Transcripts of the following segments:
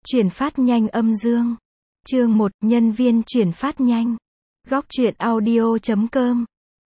Chuyển phát nhanh âm dương. Chương 1, nhân viên chuyển phát nhanh. Góc truyện audio.com.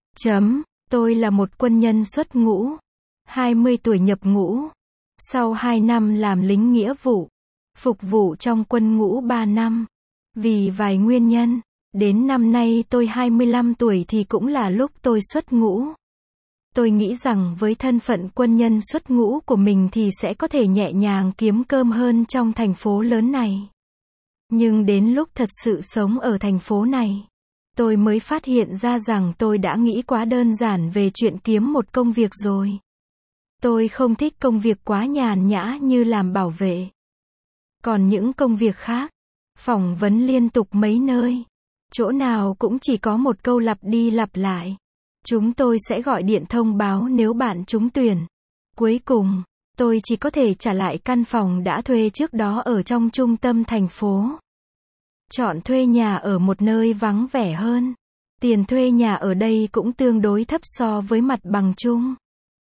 Tôi là một quân nhân xuất ngũ. 20 tuổi nhập ngũ. Sau 2 năm làm lính nghĩa vụ. Phục vụ trong quân ngũ 3 năm. Vì vài nguyên nhân, đến năm nay tôi 25 tuổi thì cũng là lúc tôi xuất ngũ. Tôi nghĩ rằng với thân phận quân nhân xuất ngũ của mình thì sẽ có thể nhẹ nhàng kiếm cơm hơn trong thành phố lớn này. Nhưng đến lúc thật sự sống ở thành phố này, tôi mới phát hiện ra rằng tôi đã nghĩ quá đơn giản về chuyện kiếm một công việc rồi. Tôi không thích công việc quá nhàn nhã như làm bảo vệ. Còn những công việc khác, phỏng vấn liên tục mấy nơi, chỗ nào cũng chỉ có một câu lặp đi lặp lại. Chúng tôi sẽ gọi điện thông báo nếu bạn trúng tuyển. Cuối cùng, tôi chỉ có thể trả lại căn phòng đã thuê trước đó ở trong trung tâm thành phố. Chọn thuê nhà ở một nơi vắng vẻ hơn. Tiền thuê nhà ở đây cũng tương đối thấp so với mặt bằng chung.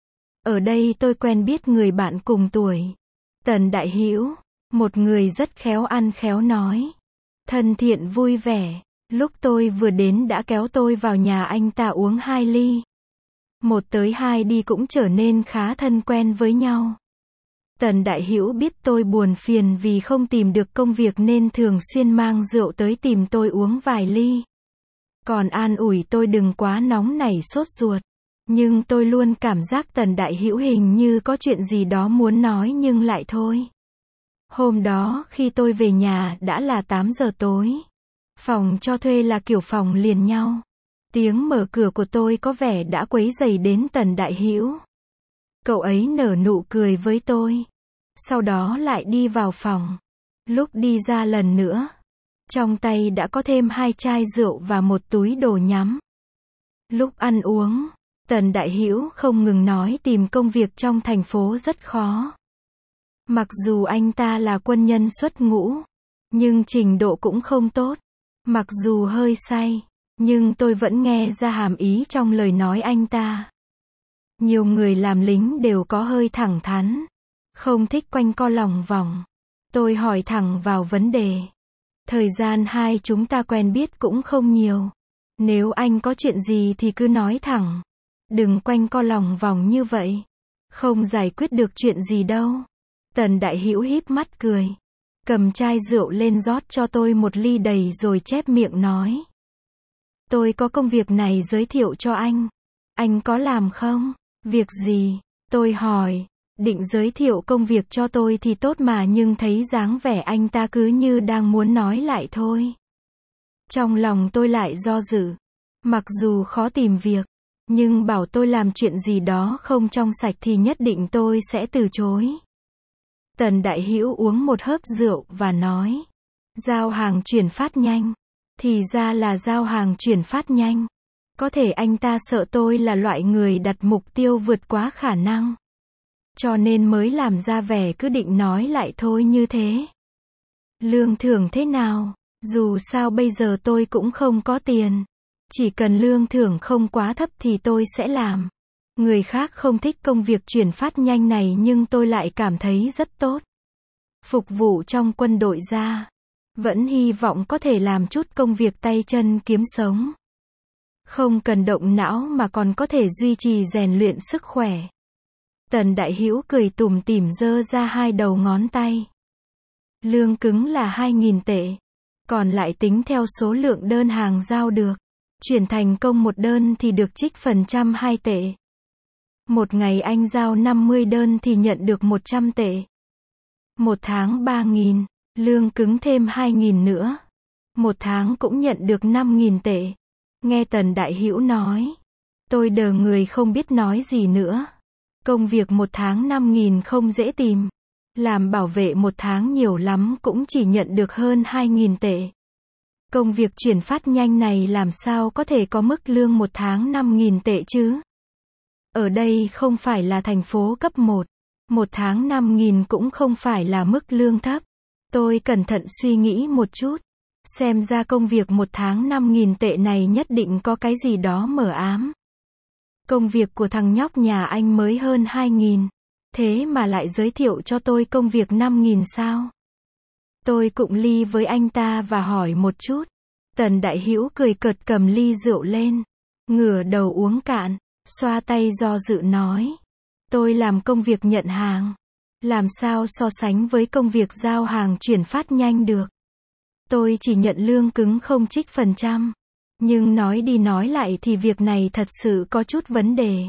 Ở đây tôi quen biết người bạn cùng tuổi. Tần Đại Hữu, một người rất khéo ăn khéo nói. Thân thiện vui vẻ. Lúc tôi vừa đến đã kéo tôi vào nhà anh ta uống 2 ly. 1 tới 2 đi cũng trở nên khá thân quen với nhau. Tần Đại Hữu biết tôi buồn phiền vì không tìm được công việc nên thường xuyên mang rượu tới tìm tôi uống vài ly. Còn an ủi tôi đừng quá nóng nảy sốt ruột. Nhưng tôi luôn cảm giác Tần Đại Hữu hình như có chuyện gì đó muốn nói nhưng lại thôi. Hôm đó khi tôi về nhà đã là 8 giờ tối. Phòng cho thuê là kiểu phòng liền nhau. Tiếng mở cửa của tôi có vẻ đã quấy rầy đến Tần Đại Hữu. Cậu ấy nở nụ cười với tôi. Sau đó lại đi vào phòng. Lúc đi ra lần nữa, trong tay đã có thêm 2 chai rượu và một túi đồ nhắm. Lúc ăn uống, Tần Đại Hữu không ngừng nói tìm công việc trong thành phố rất khó. Mặc dù anh ta là quân nhân xuất ngũ, nhưng trình độ cũng không tốt. Mặc dù hơi say, nhưng tôi vẫn nghe ra hàm ý trong lời nói anh ta. Nhiều người làm lính đều có hơi thẳng thắn, không thích quanh co lòng vòng. Tôi hỏi thẳng vào vấn đề. Thời gian hai chúng ta quen biết cũng không nhiều. Nếu anh có chuyện gì thì cứ nói thẳng. Đừng quanh co lòng vòng như vậy. Không giải quyết được chuyện gì đâu. Tần Đại Hữu híp mắt cười. Cầm chai rượu lên rót cho tôi một ly đầy rồi chép miệng nói. Tôi có công việc này giới thiệu cho anh. Anh có làm không? Việc gì? Tôi hỏi. Định giới thiệu công việc cho tôi thì tốt mà nhưng thấy dáng vẻ anh ta cứ như đang muốn nói lại thôi. Trong lòng tôi lại do dự. Mặc dù khó tìm việc, nhưng bảo tôi làm chuyện gì đó không trong sạch thì nhất định tôi sẽ từ chối. Tần Đại Hữu uống một hớp rượu và nói. Giao hàng chuyển phát nhanh. Thì ra là giao hàng chuyển phát nhanh. Có thể anh ta sợ tôi là loại người đặt mục tiêu vượt quá khả năng. Cho nên mới làm ra vẻ cứ định nói lại thôi như thế. Lương thưởng thế nào? Dù sao bây giờ tôi cũng không có tiền. Chỉ cần lương thưởng không quá thấp thì tôi sẽ làm. Người khác không thích công việc chuyển phát nhanh này nhưng tôi lại cảm thấy rất tốt. Phục vụ trong quân đội ra. Vẫn hy vọng có thể làm chút công việc tay chân kiếm sống. Không cần động não mà còn có thể duy trì rèn luyện sức khỏe. Tần Đại Hữu cười tủm tỉm giơ ra 2 đầu ngón tay. Lương cứng là 2.000 tệ. Còn lại tính theo số lượng đơn hàng giao được. Chuyển thành công một đơn thì được trích phần trăm 2 tệ. Một ngày anh giao 50 đơn thì nhận được 100 tệ. Một tháng 3.000, lương cứng thêm 2.000 nữa. Một tháng cũng nhận được 5.000 tệ. Nghe Tần Đại Hữu nói. Tôi đờ người không biết nói gì nữa. Công việc một tháng 5.000 không dễ tìm. Làm bảo vệ một tháng nhiều lắm cũng chỉ nhận được hơn 2.000 tệ. Công việc chuyển phát nhanh này làm sao có thể có mức lương một tháng 5.000 tệ chứ? Ở đây không phải là thành phố cấp 1. Một tháng 5.000 cũng không phải là mức lương thấp. Tôi cẩn thận suy nghĩ một chút. Xem ra công việc một tháng 5.000 tệ này nhất định có cái gì đó mờ ám. Công việc của thằng nhóc nhà anh mới hơn 2.000. Thế mà lại giới thiệu cho tôi công việc 5.000 sao? Tôi cụng ly với anh ta và hỏi một chút. Tần Đại Hữu cười cợt cầm ly rượu lên, ngửa đầu uống cạn, xoa tay do dự nói. Tôi làm công việc nhận hàng. Làm sao so sánh với công việc giao hàng chuyển phát nhanh được. Tôi chỉ nhận lương cứng không trích phần trăm. Nhưng nói đi nói lại thì việc này thật sự có chút vấn đề.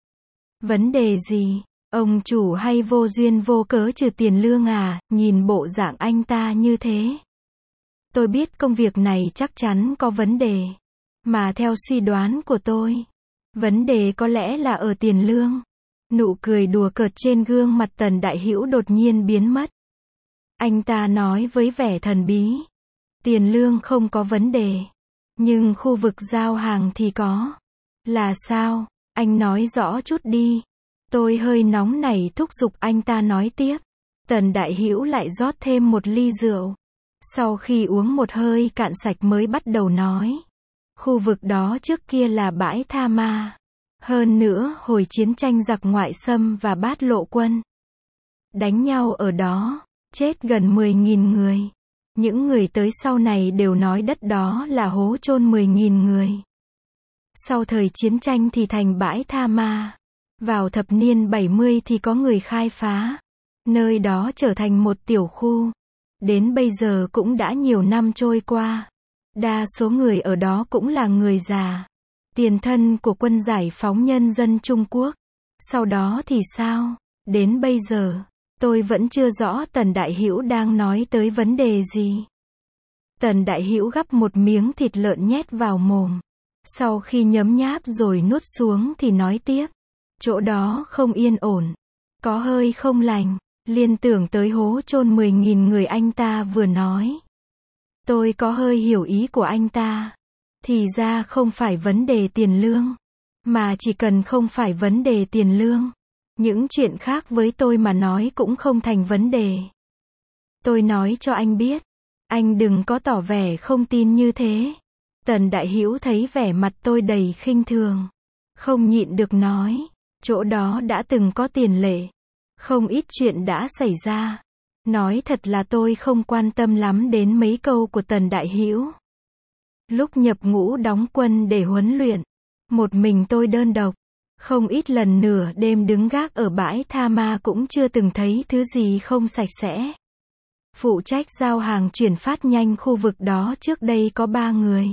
Vấn đề gì? Ông chủ hay vô duyên vô cớ trừ tiền lương à? Nhìn bộ dạng anh ta như thế. Tôi biết công việc này chắc chắn có vấn đề. Mà theo suy đoán của tôi, vấn đề có lẽ là ở tiền lương. Nụ cười đùa cợt trên gương mặt Tần Đại Hữu đột nhiên biến mất. Anh ta nói với vẻ thần bí. Tiền lương không có vấn đề. Nhưng khu vực giao hàng thì có. Là sao? Anh nói rõ chút đi. Tôi hơi nóng nảy thúc giục anh ta nói tiếp. Tần Đại Hữu lại rót thêm một ly rượu. Sau khi uống một hơi cạn sạch mới bắt đầu nói. Khu vực đó trước kia là bãi tha ma. Hơn nữa, hồi chiến tranh giặc ngoại xâm và bát lộ quân. Đánh nhau ở đó, chết gần 10.000 người. Những người tới sau này đều nói đất đó là hố chôn 10.000 người. Sau thời chiến tranh thì thành bãi tha ma. Vào thập niên 70 thì có người khai phá. Nơi đó trở thành một tiểu khu. Đến bây giờ cũng đã nhiều năm trôi qua. Đa số người ở đó cũng là người già. Tiền thân của quân giải phóng nhân dân Trung Quốc. Sau đó thì sao? Đến bây giờ, tôi vẫn chưa rõ Tần Đại Hữu đang nói tới vấn đề gì. Tần Đại Hữu gắp một miếng thịt lợn nhét vào mồm. Sau khi nhấm nháp rồi nuốt xuống thì nói tiếp. Chỗ đó không yên ổn. Có hơi không lành. Liên tưởng tới hố chôn 10.000 người anh ta vừa nói. Tôi có hơi hiểu ý của anh ta. Thì ra không phải vấn đề tiền lương. Mà chỉ cần không phải vấn đề tiền lương. Những chuyện khác với tôi mà nói cũng không thành vấn đề. Tôi nói cho anh biết. Anh đừng có tỏ vẻ không tin như thế. Tần Đại Hữu thấy vẻ mặt tôi đầy khinh thường. Không nhịn được nói. Chỗ đó đã từng có tiền lệ. Không ít chuyện đã xảy ra. Nói thật là tôi không quan tâm lắm đến mấy câu của Tần Đại Hữu. Lúc nhập ngũ đóng quân để huấn luyện, một mình tôi đơn độc, không ít lần nửa đêm đứng gác ở bãi tha ma cũng chưa từng thấy thứ gì không sạch sẽ. Phụ trách giao hàng chuyển phát nhanh khu vực đó trước đây có 3 người.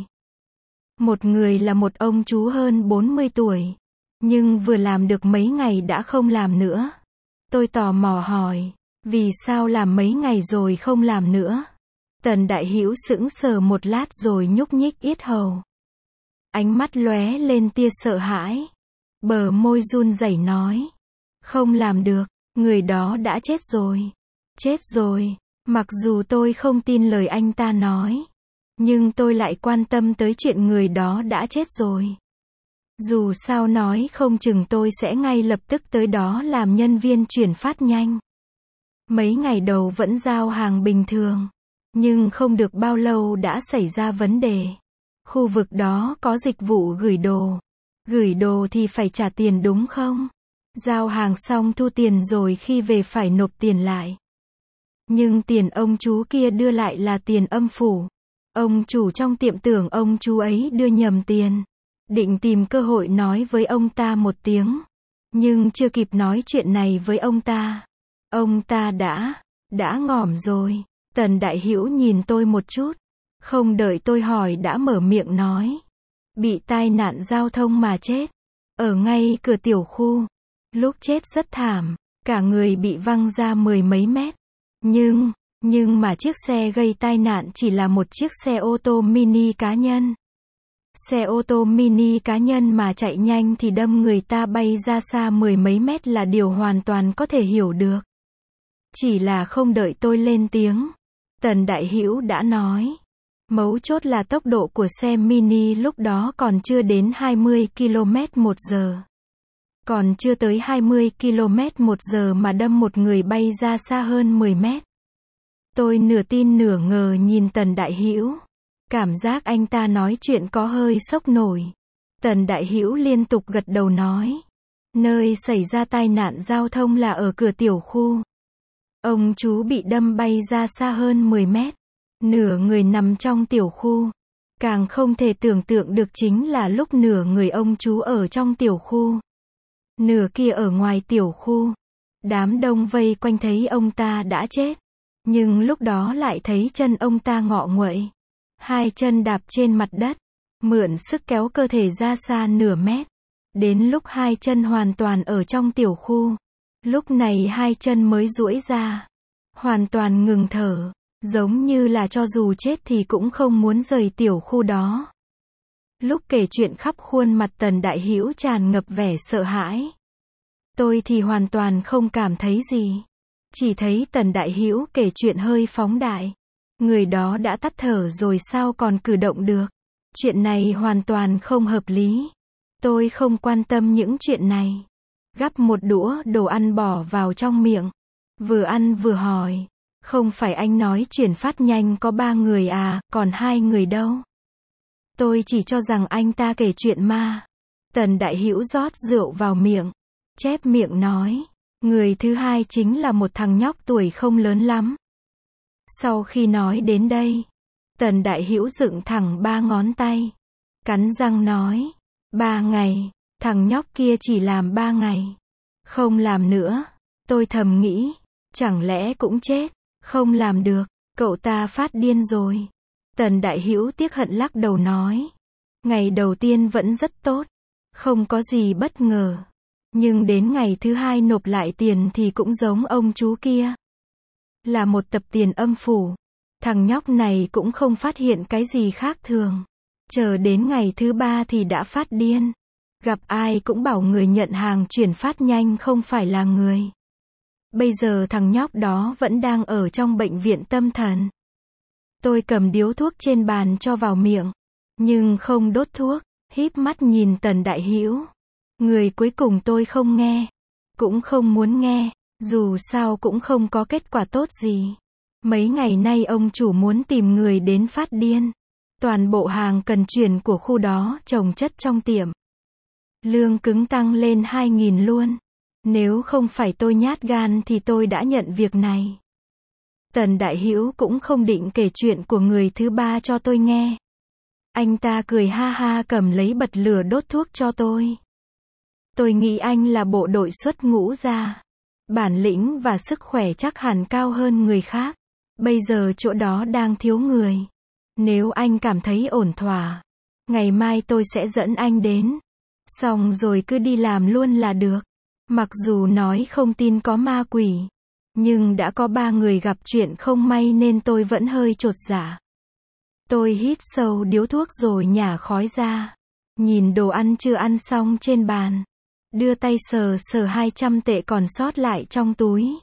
Một người là một ông chú hơn 40 tuổi, nhưng vừa làm được mấy ngày đã không làm nữa. Tôi tò mò hỏi, vì sao làm mấy ngày rồi không làm nữa? Tần Đại Hữu sững sờ một lát rồi nhúc nhích yết hầu. Ánh mắt lóe lên tia sợ hãi. Bờ môi run rẩy nói. Không làm được, người đó đã chết rồi. Chết rồi. Mặc dù tôi không tin lời anh ta nói. Nhưng tôi lại quan tâm tới chuyện người đó đã chết rồi. Dù sao nói không chừng tôi sẽ ngay lập tức tới đó làm nhân viên chuyển phát nhanh. Mấy ngày đầu vẫn giao hàng bình thường. Nhưng không được bao lâu đã xảy ra vấn đề. Khu vực đó có dịch vụ gửi đồ. Gửi đồ thì phải trả tiền đúng không? Giao hàng xong thu tiền rồi khi về phải nộp tiền lại. Nhưng tiền ông chú kia đưa lại là tiền âm phủ. Ông chủ trong tiệm tưởng ông chú ấy đưa nhầm tiền. Định tìm cơ hội nói với ông ta một tiếng. Nhưng chưa kịp nói chuyện này với ông ta đã ngỏm rồi. Tần Đại Hữu nhìn tôi một chút. Không đợi tôi hỏi đã mở miệng nói. Bị tai nạn giao thông mà chết. Ở ngay cửa tiểu khu. Lúc chết rất thảm. Cả người bị văng ra 10 mấy mét. Nhưng mà chiếc xe gây tai nạn chỉ là một chiếc xe ô tô mini cá nhân. Xe ô tô mini cá nhân mà chạy nhanh thì đâm người ta bay ra xa 10 mấy mét là điều hoàn toàn có thể hiểu được. Chỉ là không đợi tôi lên tiếng. Tần Đại Hữu đã nói. Mấu chốt là tốc độ của xe mini lúc đó còn chưa đến 20 km/h. Còn chưa tới 20 km/h mà đâm một người bay ra xa hơn 10 mét. Tôi nửa tin nửa ngờ nhìn Tần Đại Hữu. Cảm giác anh ta nói chuyện có hơi sốc nổi. Tần Đại Hữu liên tục gật đầu nói. Nơi xảy ra tai nạn giao thông là ở cửa tiểu khu. Ông chú bị đâm bay ra xa hơn 10 mét. Nửa người nằm trong tiểu khu. Càng không thể tưởng tượng được chính là lúc nửa người ông chú ở trong tiểu khu, nửa kia ở ngoài tiểu khu. Đám đông vây quanh thấy ông ta đã chết. Nhưng lúc đó lại thấy chân ông ta ngọ nguậy. Hai chân đạp trên mặt đất. Mượn sức kéo cơ thể ra xa nửa mét. Đến lúc hai chân hoàn toàn ở trong tiểu khu. Lúc này hai chân mới duỗi ra. Hoàn toàn ngừng thở. Giống như là cho dù chết thì cũng không muốn rời tiểu khu đó. Lúc kể chuyện khắp khuôn mặt Tần Đại Hữu tràn ngập vẻ sợ hãi. Tôi thì hoàn toàn không cảm thấy gì. Chỉ thấy Tần Đại Hữu kể chuyện hơi phóng đại. Người đó đã tắt thở rồi sao còn cử động được. Chuyện này hoàn toàn không hợp lý. Tôi không quan tâm những chuyện này. Gắp một đũa đồ ăn bỏ vào trong miệng. Vừa ăn vừa hỏi. Không phải anh nói chuyển phát nhanh có 3 người à, còn 2 người đâu? Tôi chỉ cho rằng anh ta kể chuyện ma. Tần Đại Hữu rót rượu vào miệng. Chép miệng nói. Người thứ hai chính là một thằng nhóc tuổi không lớn lắm. Sau khi nói đến đây, Tần Đại Hữu dựng thẳng 3 ngón tay. Cắn răng nói. 3 ngày, thằng nhóc kia chỉ làm 3 ngày. Không làm nữa. Tôi thầm nghĩ. Chẳng lẽ cũng chết. Không làm được. Cậu ta phát điên rồi. Tần Đại Hữu tiếc hận lắc đầu nói. Ngày đầu tiên vẫn rất tốt. Không có gì bất ngờ. Nhưng đến ngày thứ hai nộp lại tiền thì cũng giống ông chú kia. Là một tập tiền âm phủ. Thằng nhóc này cũng không phát hiện cái gì khác thường. Chờ đến ngày thứ 3 thì đã phát điên. Gặp ai cũng bảo người nhận hàng chuyển phát nhanh không phải là người. Bây giờ thằng nhóc đó vẫn đang ở trong bệnh viện tâm thần. Tôi cầm điếu thuốc trên bàn cho vào miệng. Nhưng không đốt thuốc. Híp mắt nhìn Tần Đại Hữu. Người cuối cùng tôi không nghe. Cũng không muốn nghe. Dù sao cũng không có kết quả tốt gì. Mấy ngày nay ông chủ muốn tìm người đến phát điên. Toàn bộ hàng cần chuyển của khu đó chồng chất trong tiệm. Lương cứng tăng lên 2.000 luôn. Nếu không phải tôi nhát gan thì tôi đã nhận việc này. Tần Đại Hữu cũng không định kể chuyện của người thứ 3 cho tôi nghe. Anh ta cười ha ha cầm lấy bật lửa đốt thuốc cho tôi. Tôi nghĩ anh là bộ đội xuất ngũ ra. Bản lĩnh và sức khỏe chắc hẳn cao hơn người khác. Bây giờ chỗ đó đang thiếu người. Nếu anh cảm thấy ổn thỏa, ngày mai tôi sẽ dẫn anh đến. Xong rồi cứ đi làm luôn là được. Mặc dù nói không tin có ma quỷ, nhưng đã có 3 người gặp chuyện không may nên tôi vẫn hơi chột dạ. Tôi hít sâu điếu thuốc rồi nhả khói ra. Nhìn đồ ăn chưa ăn xong trên bàn. Đưa tay sờ sờ 200 tệ còn sót lại trong túi.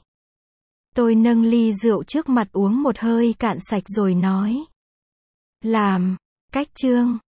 Tôi nâng ly rượu trước mặt uống một hơi cạn sạch rồi nói. Làm. Cách chương.